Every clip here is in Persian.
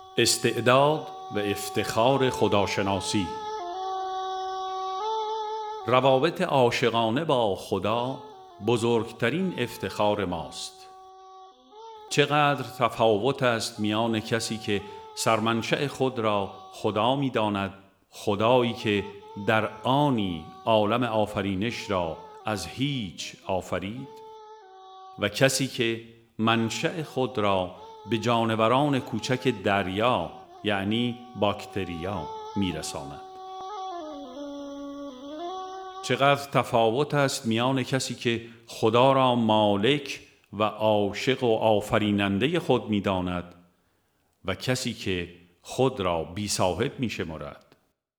استعداد و افتخار خداشناسی. روابط عاشقانه با خدا بزرگترین افتخار ماست. چقدر تفاوت است میان کسی که سرمنشأ خود را خدا می داند، خدایی که در آنی عالم آفرینش را از هیچ آفرید، و کسی که منشأ خود را به جانوران کوچک دریا یعنی باکتریا میرساند. چقدر تفاوت است میان کسی که خدا را مالک و عاشق و آفریننده خود می‌داند و کسی که خود را بی صاحب می‌شمارد.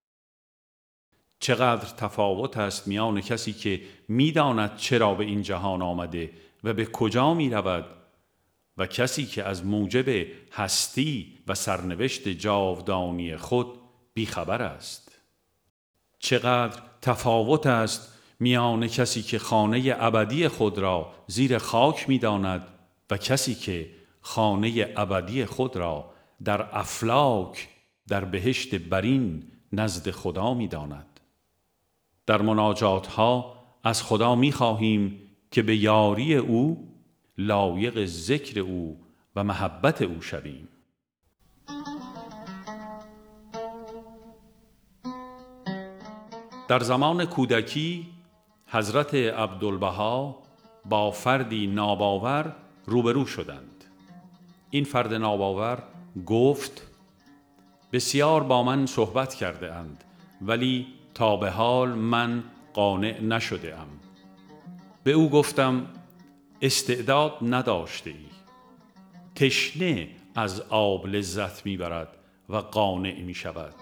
چقدر تفاوت است میان کسی که می‌داند چرا به این جهان آمده و به کجا می‌رود و کسی که از موجب هستی و سرنوشت جاودانی خود بیخبر است. چقدر تفاوت است میان کسی که خانه ابدی خود را زیر خاک می‌داند و کسی که خانه ابدی خود را در افلاک در بهشت برین نزد خدا می‌داند. در مناجات‌ها از خدا می‌خواهیم که به یاری او لایق ذکر او و محبت او شویم. در زمان کودکی حضرت عبدالبها با فردی ناباور روبرو شدند. این فرد ناباور گفت: بسیار با من صحبت کرده اند ولی تا به حال من قانع نشده ام. به او گفتم: استعداد نداشته ای. تشنه از آب لذت میبرد و قانع می شود.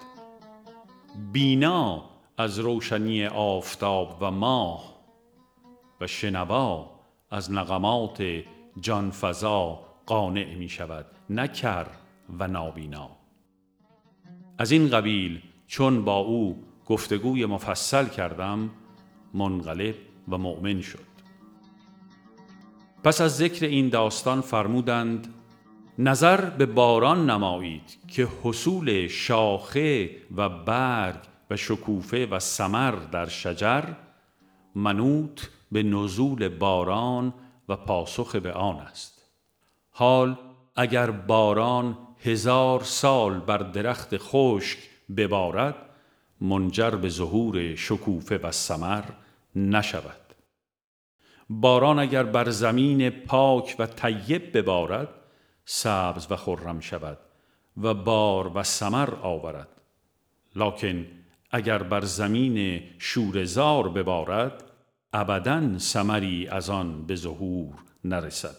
بینا از روشنی آفتاب و ماه و شنوا از نغمات جانفزا قانع می شود، نه کر و نابینا. از این قبیل چون با او گفتگوی مفصل کردم منقلب و مؤمن شد. پس از ذکر این داستان فرمودند: نظر به باران نمایید که حصول شاخه و برگ و شکوفه و ثمر در شجر منوط به نزول باران و پاسخ به آن است. حال اگر باران 1000 سال بر درخت خشک ببارد منجر به ظهور شکوفه و ثمر نشود. باران اگر بر زمین پاک و طیب ببارد سبز و خرم شود و بار و ثمر آورد، لکن اگر بر زمین شوره‌زار ببارد ابداً ثمری از آن به ظهور نرسد.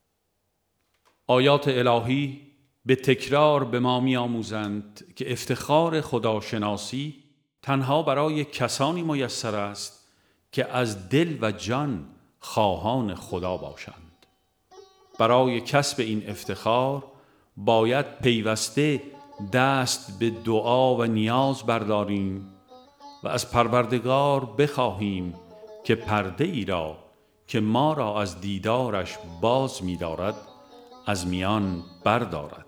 آیات الهی به تکرار به ما می‌آموزند که افتخار خداشناسی تنها برای کسانی میسر است که از دل و جان خواهان خدا باشند. برای کسب این افتخار باید پیوسته دست به دعا و نیاز برداریم و از پروردگار بخواهیم که پرده ای را که ما را از دیدارش باز می دارد از میان بردارد.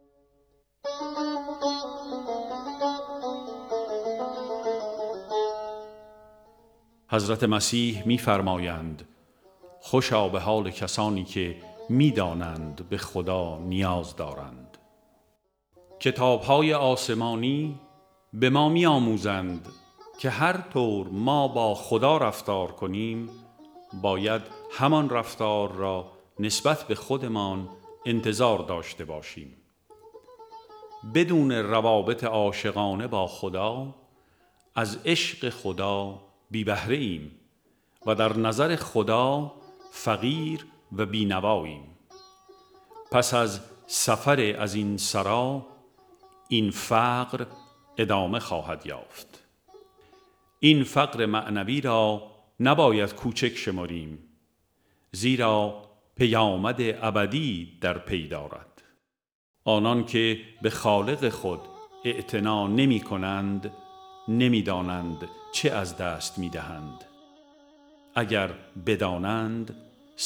حضرت مسیح می فرمایند: خوشا به حال کسانی که می دانند به خدا نیاز دارند. کتاب‌های آسمانی به ما می آموزند که هر طور ما با خدا رفتار کنیم باید همان رفتار را نسبت به خودمان انتظار داشته باشیم. بدون روابط عاشقانه با خدا از عشق خدا بی بهره ایم و در نظر خدا فقیر و بینواییم. پس از سفر از این سرا این فقر ادامه خواهد یافت. این فقر معنوی را نباید کوچک شماریم، زیرا پیامد ابدی در پی دارد. آنان که به خالق خود اعتنا نمی کنند نمی دانند چه از دست می دهند. اگر بدانند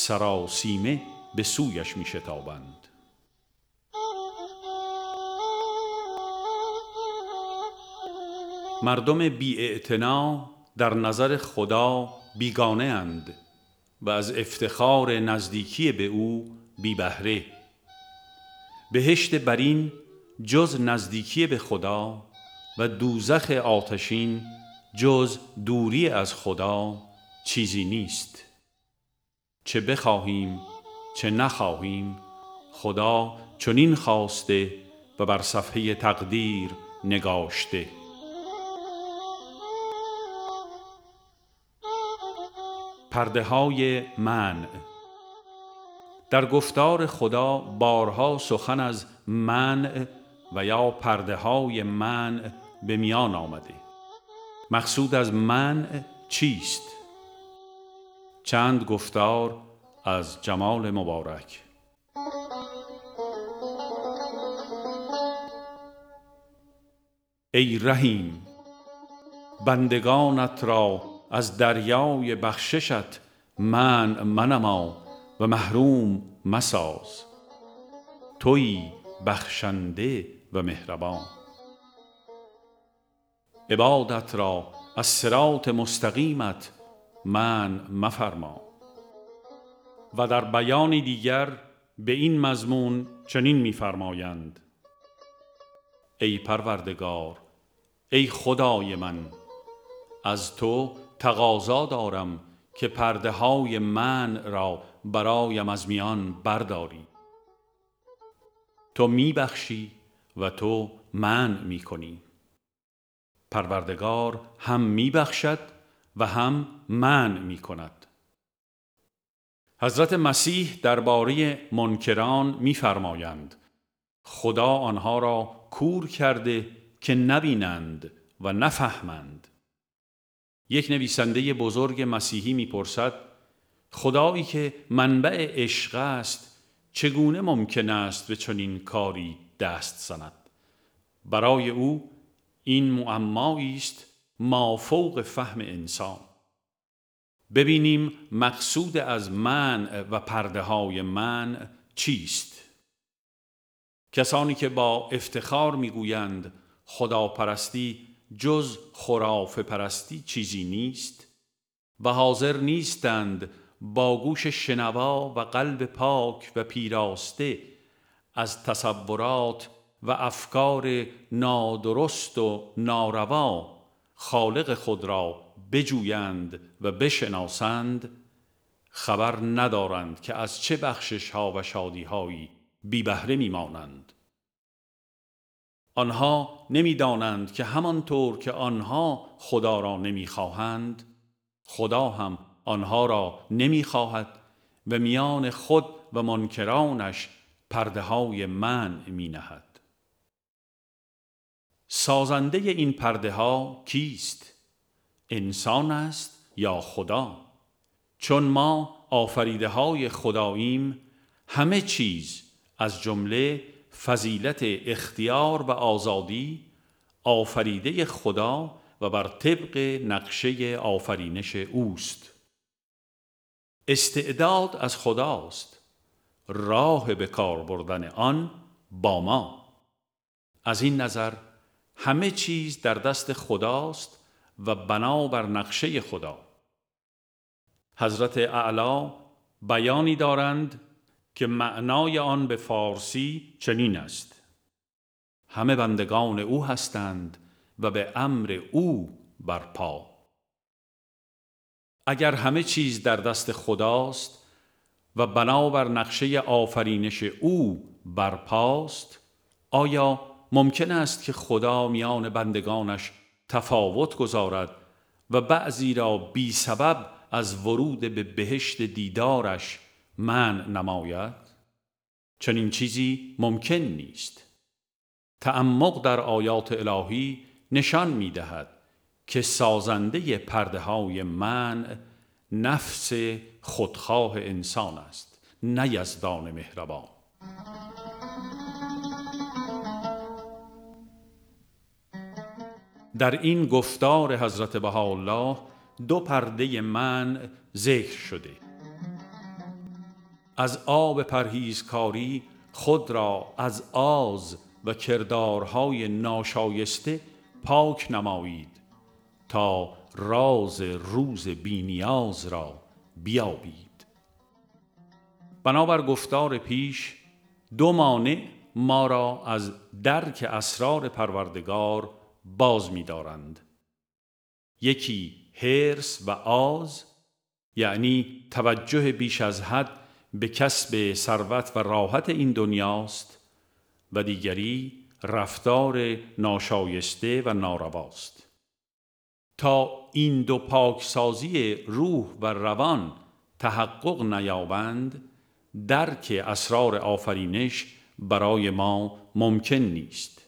سراسیمه به سویش می شتابند. مردم بی‌اعتنا در نظر خدا بیگانه اند و از افتخار نزدیکی به او بی بهره. بهشت برین جز نزدیکی به خدا و دوزخ آتشین جز دوری از خدا چیزی نیست. چه بخواهیم چه نخواهیم، خدا چنین خواسته و بر صفحه تقدیر نگاشته. پرده های منع. در گفتار خدا بارها سخن از منع و یا پرده های منع به میان آمده. مقصود از منع چیست؟ چند گفتار از جمال مبارک. ای رحیم، بندگانت را از دریای بخششت منع منما و محروم مساز. تویی بخشنده و مهربان. عبادت را از صراط مستقیمت منع مفرما. و در بیان دیگر به این مضمون چنین می‌فرمایند: ای پروردگار، ای خدای من، از تو تقاضا دارم که پرده های منع را برایم از میان برداری. تو میبخشی و تو منع میکنی. پروردگار هم میبخشد و هم منع میکند. حضرت مسیح درباره منکران میفرمایند: خدا آنها را کور کرده که نبینند و نفهمند. یک نویسنده بزرگ مسیحی میپرسد: خدایی که منبع عشق است چگونه ممکن است به چنین کاری دست زند؟ برای او این معمایی است مافوق فهم انسان. ببینیم مقصود از منع و پرده های منع چیست؟ کسانی که با افتخار میگویند خداپرستی جز خرافه پرستی چیزی نیست و حاضر نیستند با گوش شنوا و قلب پاک و پیراسته از تصورات و افکار نادرست و ناروا خالق خود را بجویند و بشناسند، خبر ندارند که از چه بخشش ها و شادی هایی بی بهره میمانند. آنها نمیدانند که همانطور که آنها خدا را نمیخواهند، خدا هم آنها را نمیخواهد و میان خود و منکرانش پرده های منع می نهد. سازنده این پرده ها کیست؟ انسان است یا خدا؟ چون ما آفریده های خداییم، همه چیز از جمله فضیلت اختیار و آزادی آفریده خدا و بر طبق نقشه آفرینش اوست. استعداد از خداست، راه به کار بردن آن با ما. از این نظر همه چیز در دست خداست و بنا بر نقشه خدا. حضرت اعلی بیانی دارند که معنای آن به فارسی چنین است: همه بندگان او هستند و به امر او برپا. اگر همه چیز در دست خداست و بنابر نقشه آفرینش او برپاست، آیا ممکن است که خدا میان بندگانش تفاوت گذارد و بعضی را بی سبب از ورود به بهشت دیدارش منع نماید؟ چنین چیزی ممکن نیست. تعمق در آیات الهی نشان می‌دهد که سازنده پرده های منع نفس خودخواه انسان است، نه یزدان مهربان. در این گفتار حضرت بهاءالله دو پرده منع ذکر شده. از آب پرهیزکاری خود را از آز و کردارهای ناشایسته پاک نمایید تا راز روز بی‌نیاز را بیابید. بنابر گفتار پیش، دو مانع ما را از درک اسرار پروردگار باز می دارند. یکی حرص و آز، یعنی توجه بیش از حد به کسب ثروت و راحت این دنیاست، و دیگری رفتار ناشایسته و نارواست. تا این دو پاکسازی روح و روان تحقق نیابند، درک اسرار آفرینش برای ما ممکن نیست.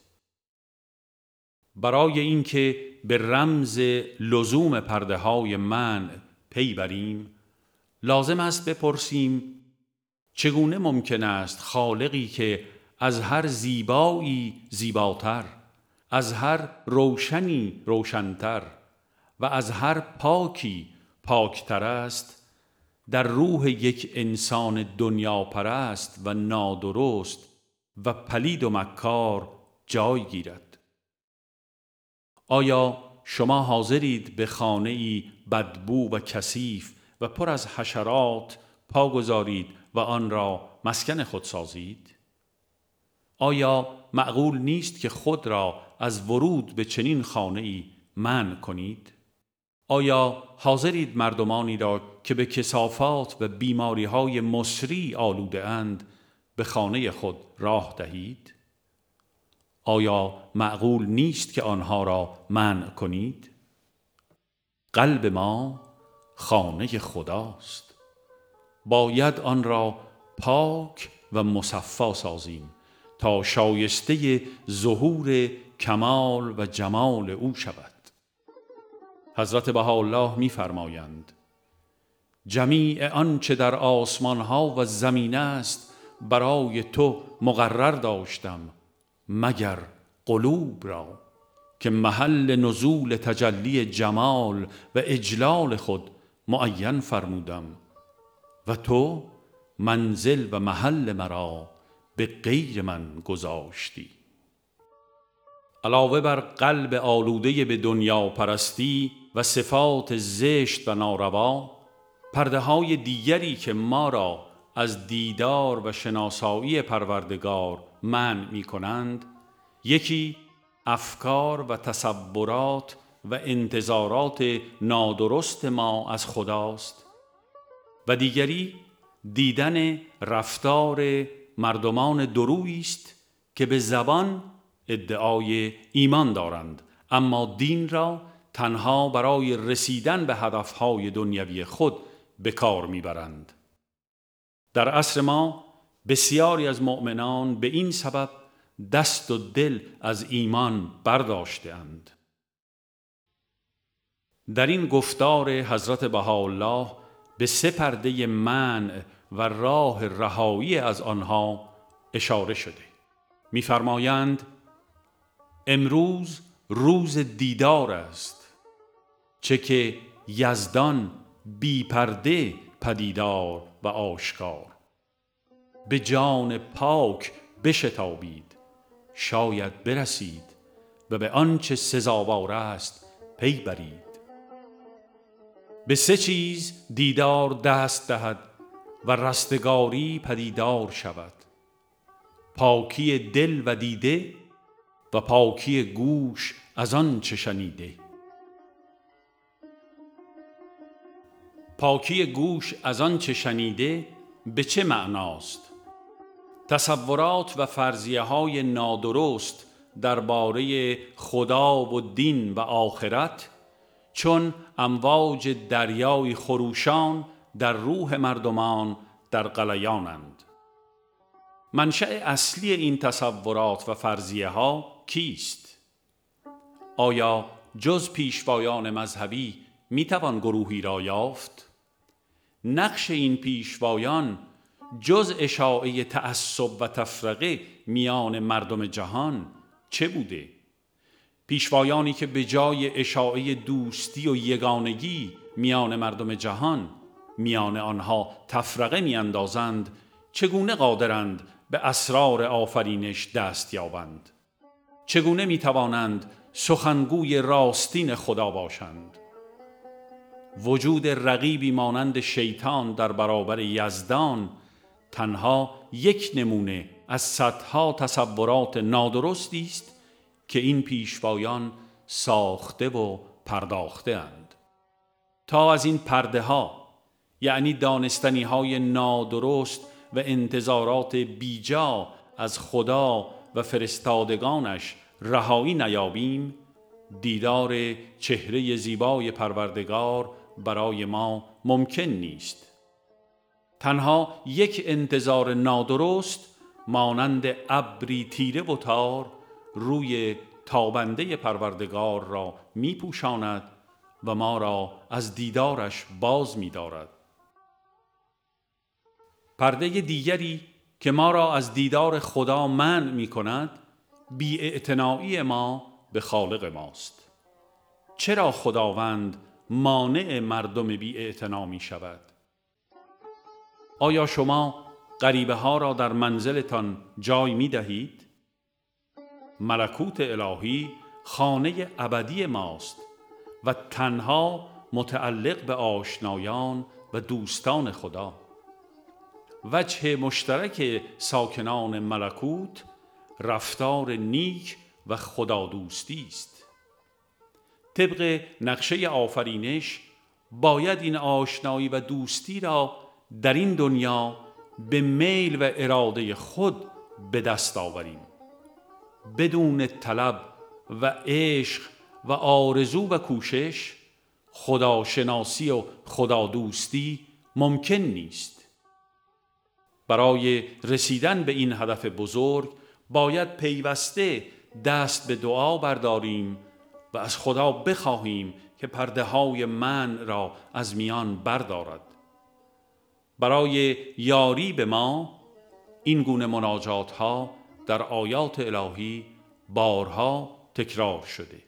برای اینکه به رمز لزوم پرده های منع پی بریم، لازم است بپرسیم چگونه ممکن است خالقی که از هر زیبایی زیباتر، از هر روشنی روشنتر و از هر پاکی پاکتر است، در روح یک انسان دنیا پرست و نادرست و پلید و مکار جای گیرد؟ آیا شما حاضرید به خانه‌ای بدبو و کثیف و پر از حشرات پا گذارید و آن را مسکن خود سازید؟ آیا معقول نیست که خود را از ورود به چنین خانه‌ای منع کنید؟ آیا حاضرید مردمانی را که به کثافات و بیماری‌های مصری آلوده اند به خانه خود راه دهید؟ آیا معقول نیست که آنها را منع کنید؟ قلب ما خانه خداست. باید آن را پاک و مصفا سازیم تا شایسته ظهور کمال و جمال او شود. حضرت بهاءالله می‌فرمایند: جمیع آنچه در آسمان‌ها و زمین است برای تو مقرر داشتم، مگر قلوب را که محل نزول تجلی جمال و اجلال خود معین فرمودم، و تو منزل و محل مرا به غیر من گذاشتی. علاوه بر قلب آلوده به دنیا پرستی و صفات زشت و ناروا، پرده های دیگری که ما را از دیدار و شناسایی پروردگار منع می کنند، یکی افکار و تصورات و انتظارات نادرست ما از خداست و دیگری دیدن رفتار مردمان دورویی است که به زبان ادعای ایمان دارند، اما دین را تنها برای رسیدن به هدفهای دنیوی خود به کار میبرند. در عصر ما بسیاری از مؤمنان به این سبب دست و دل از ایمان برداشته‌اند. در این گفتار حضرت بهاءالله به سه پرده منع و راه رهایی از آنها اشاره شده. می‌فرمایند: امروز روز دیدار است، چه که یزدان بی پرده پدیدار و آشکار. به جان پاک بشتابید، شاید برسید و به آنچه سزاوار است پی برید. به سه چیز دیدار دست دهد و رستگاری پدیدار شود: پاکی دل و دیده و پاکی گوش از آن چه شنیده. پاکی گوش از آن چه شنیده به چه معناست؟ تصورات و فرضیه های نادرست درباره خدا و دین و آخرت چون امواج دریای خروشان در روح مردمان در غلیانند. منشأ اصلی این تصورات و فرضیه ها کیست؟ آیا جز پیشوایان مذهبی میتوان گروهی را یافت؟ نقش این پیشوایان جز اشاعه تعصب و تفرقه میان مردم جهان چه بوده؟ پیشوایانی که به جای اشاعه دوستی و یگانگی میان مردم جهان میان آنها تفرقه میاندازند، چگونه قادرند به اسرار آفرینش دست یابند؟ چگونه میتوانند سخنگوی راستین خدا باشند. وجود رقیبی مانند شیطان در برابر یزدان تنها یک نمونه از صدها تصورات نادرستی است که این پیشوایان ساخته و پرداخته اند. تا از این پرده ها، یعنی دانستنی های نادرست و انتظارات بیجا از خدا و فرستادگانش رهایی نیابیم، دیدار چهره زیبای پروردگار برای ما ممکن نیست. تنها یک انتظار نادرست مانند ابری تیره و تار روی تابنده پروردگار را می پوشاند و ما را از دیدارش باز می دارد. پرده دیگری که ما را از دیدار خدا منع می کند بی‌اعتنایی ما به خالق ماست. چرا خداوند مانع مردم بی‌اعتنا می شود؟ آیا شما غریبه ها را در منزلتان جای می دهید؟ ملکوت الهی خانه ابدی ماست و تنها متعلق به آشنایان و دوستان خدا. وجه مشترک ساکنان ملکوت رفتار نیک و خدادوستی است. طبق نقشه آفرینش باید این آشنایی و دوستی را در این دنیا به میل و اراده خود به دست آوریم. بدون طلب و عشق و آرزو و کوشش خداشناسی و خدادوستی ممکن نیست. برای رسیدن به این هدف بزرگ باید پیوسته دست به دعا برداریم و از خدا بخواهیم که پرده های منع را از میان بردارد. برای یاری به ما این گونه مناجات ها در آیات الهی بارها تکرار شده.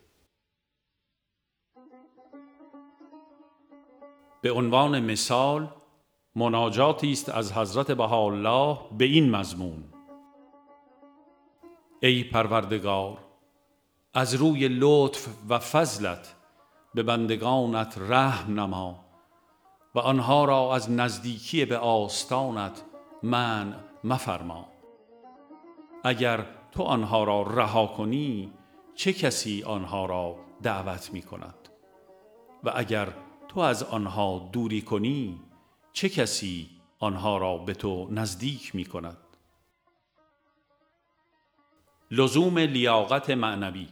به عنوان مثال مناجاتی است از حضرت بهاءالله به این مضمون: ای پروردگار، از روی لطف و فضلت به بندگانت رحم نما و آنها را از نزدیکی به آستانت منع مفرما. اگر تو آنها را رها کنی چه کسی آنها را دعوت می کند؟ و اگر تو از آنها دوری کنی چه کسی آنها را به تو نزدیک می کند؟ لزوم لیاقت معنوی.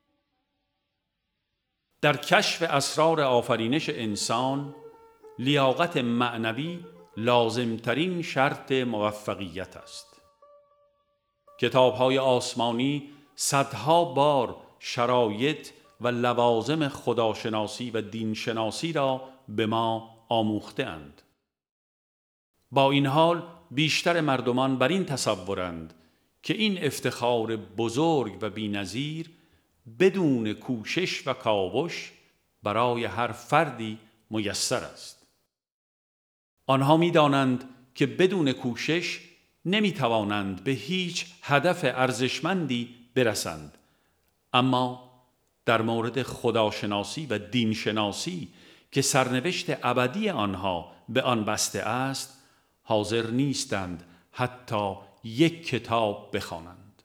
در کشف اسرار آفرینش انسان لیاقت معنوی لازمترین شرط موفقیت است. کتاب‌های آسمانی صدها بار شرایط و لوازم خداشناسی و دینشناسی را به ما آموخته اند. با این حال بیشتر مردمان بر این تصورند که این افتخار بزرگ و بی‌نظیر بدون کوشش و کاوش برای هر فردی میسر است. آنها می‌دانند که بدون کوشش نمی‌توانند به هیچ هدف ارزشمندی برسند، اما در مورد خداشناسی و دینشناسی که سرنوشت ابدی آنها به آن بسته است حاضر نیستند حتی یک کتاب بخوانند.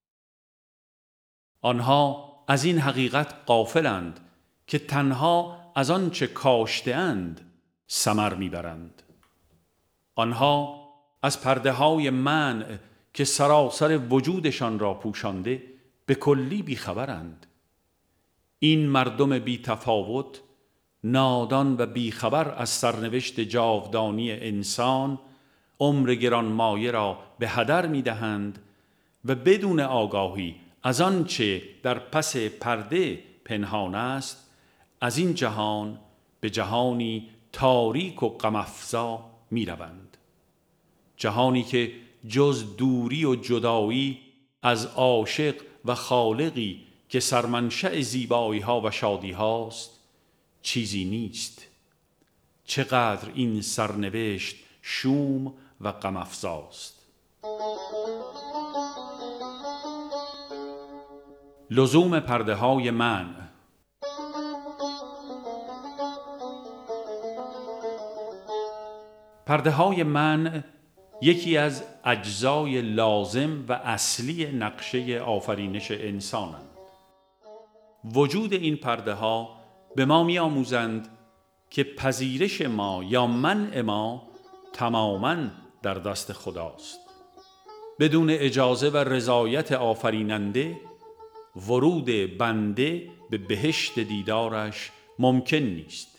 آنها از این حقیقت غافلند که تنها از آنچه کاشته‌اند ثمر میبرند. آنها از پرده‌های منع که سراسر وجودشان را پوشانده به کلی بیخبرند. این مردم بی تفاوت، نادان و بیخبر از سرنوشت جاودانی انسان، عمر گرانمایه را به هدر می‌دهند و بدون آگاهی از آنچه در پس پرده پنهان است، از این جهان به جهانی تاریک و غم‌افزا می‌روند. جهانی که جز دوری و جدایی از عاشق و خالقی که سرمنشأ زیبایی ها و شادی هاست چیزی نیست. چقدر این سرنوشت شوم و غم‌افزاست. لزوم پرده های منع. پرده های منع یکی از اجزای لازم و اصلی نقشه آفرینش انسانند. وجود این پرده ها به ما می آموزند که پذیرش ما یا منع ما تماماً در دست خداست. بدون اجازه و رضایت آفریننده ورود بنده به بهشت دیدارش ممکن نیست.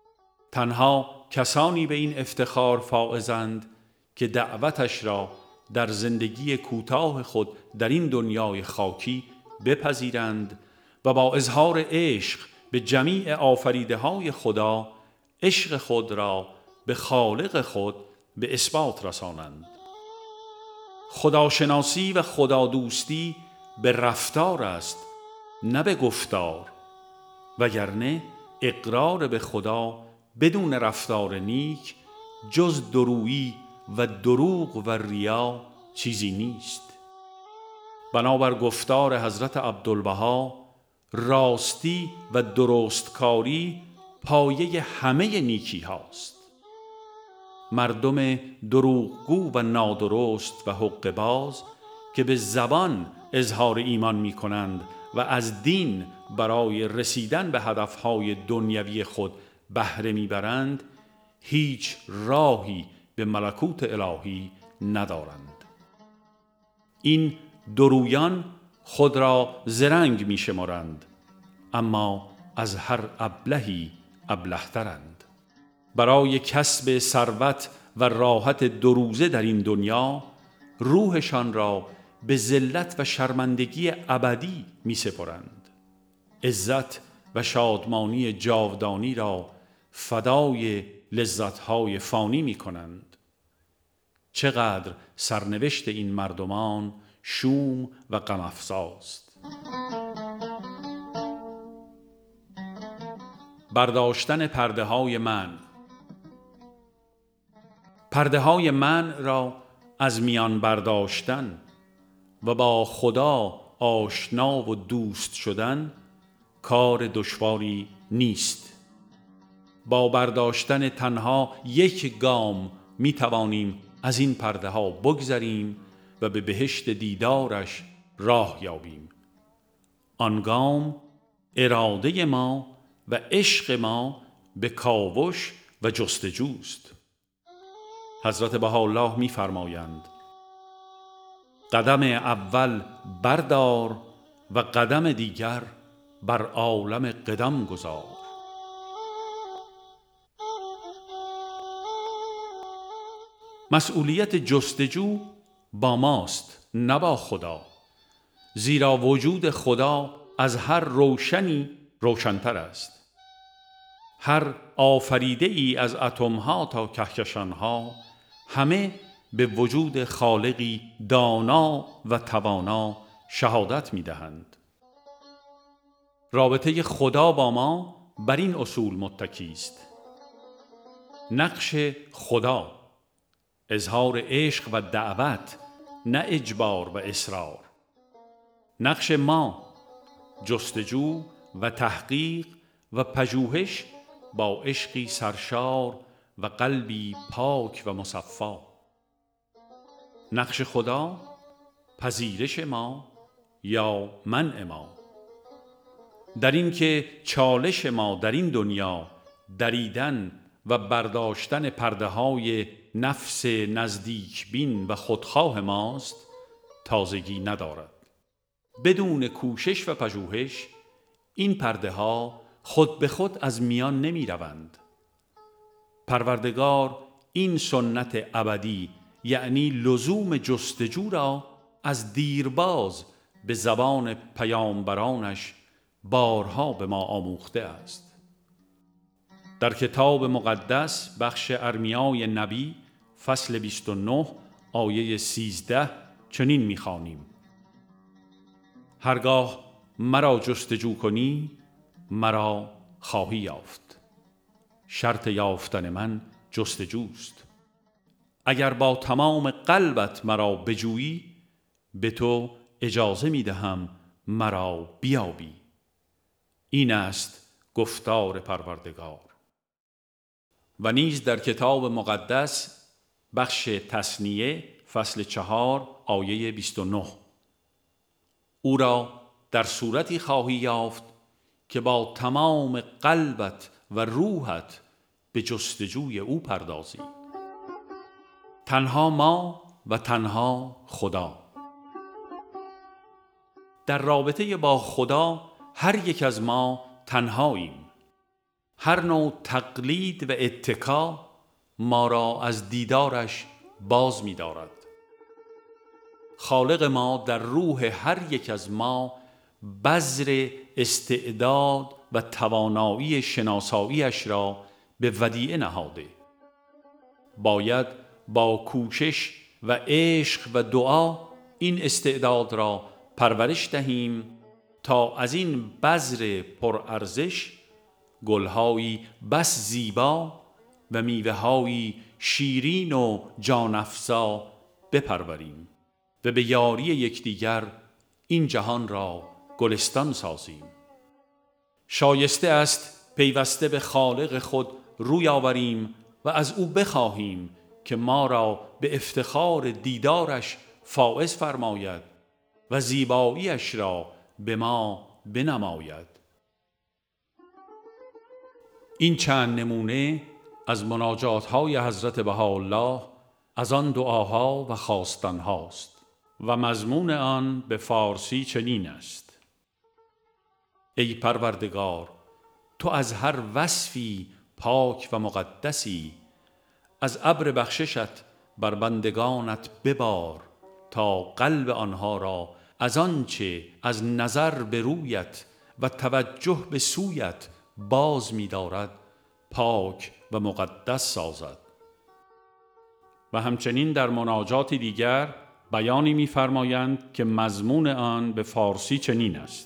تنها کسانی به این افتخار فائزند که دعوتش را در زندگی کوتاه خود در این دنیای خاکی بپذیرند و با اظهار عشق به جمیع آفریده های خدا عشق خود را به خالق خود به اثبات رسانند. خداشناسی و خدادوستی به رفتار است، نه به گفتار، وگرنه اقرار به خدا بدون رفتار نیک جز درویی و دروغ و ریا چیزی نیست. بنابر گفتار حضرت عبدالبها، راستی و درستکاری پایه همه نیکی هاست. مردم دروغگو و نادرست و حقه باز که به زبان اظهار ایمان می کنند و از دین برای رسیدن به هدفهای دنیوی خود بهره می برند، هیچ راهی به ملکوت الهی ندارند. این درویان خود را زرنگ می شمارند، اما از هر ابلهی ابله‌ترند. برای کسب ثروت و راحت دو روزه در این دنیا روحشان را به ذلت و شرمندگی ابدی می سپرند. عزت و شادمانی جاودانی را فدای لذتهای فانی می کنند. چقدر سرنوشت این مردمان شوم و غم افزاست. برداشتن پرده های منع. پرده های منع را از میان برداشتن و با خدا آشنا و دوست شدن کار دشواری نیست. با برداشتن تنها یک گام می توانیم از این پرده ها بگذریم و به بهشت دیدارش راه یابیم. آن گام اراده ما و عشق ما به کاوش و جستجوست. حضرت بهاءالله می فرمایند: قدم اول بردار و قدم دیگر بر عالم قدم گذار. مسئولیت جستجو با ماست، نه با خدا، زیرا وجود خدا از هر روشنی روشن‌تر است. هر آفریده ای از اتم‌ها تا کهکشان‌ها همه به وجود خالقی دانا و توانا شهادت می‌دهند. رابطه خدا با ما بر این اصول متکی است. نقش خدا اظهار عشق و دعوت، نه اجبار و اصرار. نقش ما جستجو و تحقیق و پژوهش با عشقی سرشار و قلبی پاک و مصفا. نقش خدا پذیرش ما یا منع ما، در این که چالش ما در این دنیا دریدن و برداشتن پرده های نفس نزدیک بین و خودخواه ماست تازگی ندارد. بدون کوشش و پژوهش این پرده ها خود به خود از میان نمی روند. پروردگار این سنت ابدی یعنی لزوم جستجو را از دیرباز به زبان پیامبرانش بارها به ما آموخته است. در کتاب مقدس بخش ارمیای نبی فصل 29 آیه 13 چنین می‌خوانیم: هرگاه مرا جستجو کنی مرا خواهی یافت. شرط یافتن من جستجوست. اگر با تمام قلبت مرا بجویی به تو اجازه می‌دهم مرا بیابی. این است گفتار پروردگار. و نیز در کتاب مقدس بخش تثنیه فصل 4 آیه 29 او را در صورتی خواهی یافت که با تمام قلبت و روحت به جستجوی او پردازی. تنها ما و تنها خدا. در رابطه با خدا هر یک از ما تنهاییم. هر نوع تقلید و اتکا ما را از دیدارش باز می دارد. خالق ما در روح هر یک از ما بذر استعداد و توانایی شناساییش را به ودیعه نهاده. باید با کوشش و عشق و دعا این استعداد را پرورش دهیم تا از این بذر پرارزش گلهایی بس زیبا و میوه‌هایی شیرین و جان‌افزا بپروریم و به یاری یکدیگر این جهان را گلستان سازیم. شایسته است پیوسته به خالق خود روی آوریم و از او بخواهیم که ما را به افتخار دیدارش فائز فرماید و زیباییش را به ما بنماید. این چند نمونه از مناجات‌های حضرت بهاءالله از آن دعاها و خواستن‌هاست و مضمون آن به فارسی چنین است: ای پروردگار، تو از هر وصفی پاک و مقدسی، از ابر بخششت بر بندگانت ببار تا قلب آنها را از آنچه از نظر به رویت و توجه به سویت باز می دارد پاک و مقدس سازد. و همچنین در مناجات دیگر بیانی می فرمایند که مضمون آن به فارسی چنین است: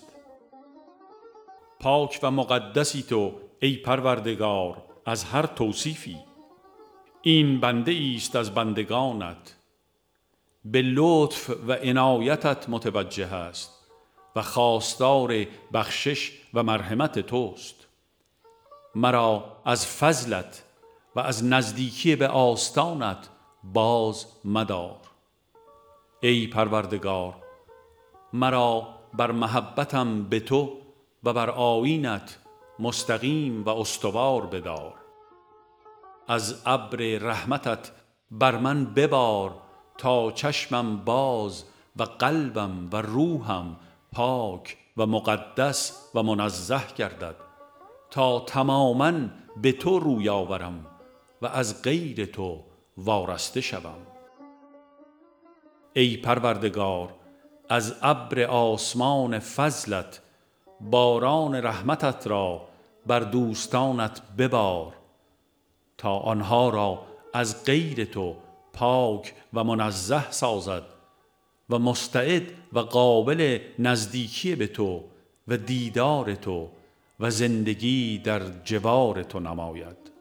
پاک و مقدسی تو ای پروردگار از هر توصیفی. این بنده ایست از بندگانت، به لطف و عنایتت متوجه است و خواستار بخشش و مرحمت توست. مرا از فضلت و از نزدیکی به آستانت باز مدار. ای پروردگار، مرا بر محبتم به تو و بر آیینت مستقیم و استوار بدار. از ابر رحمتت بر من ببار تا چشمم باز و قلبم و روحم پاک و مقدس و منزه گردد تا تماماً به تو روی آورم و از غیر تو وارسته شوم. ای پروردگار، از ابر آسمان فضلت باران رحمتت را بر دوستانت ببار تا آنها را از غیر تو پاک و منزه سازد و مستعد و قابل نزدیکی به تو و دیدار تو و زندگی در جوار تو نماید.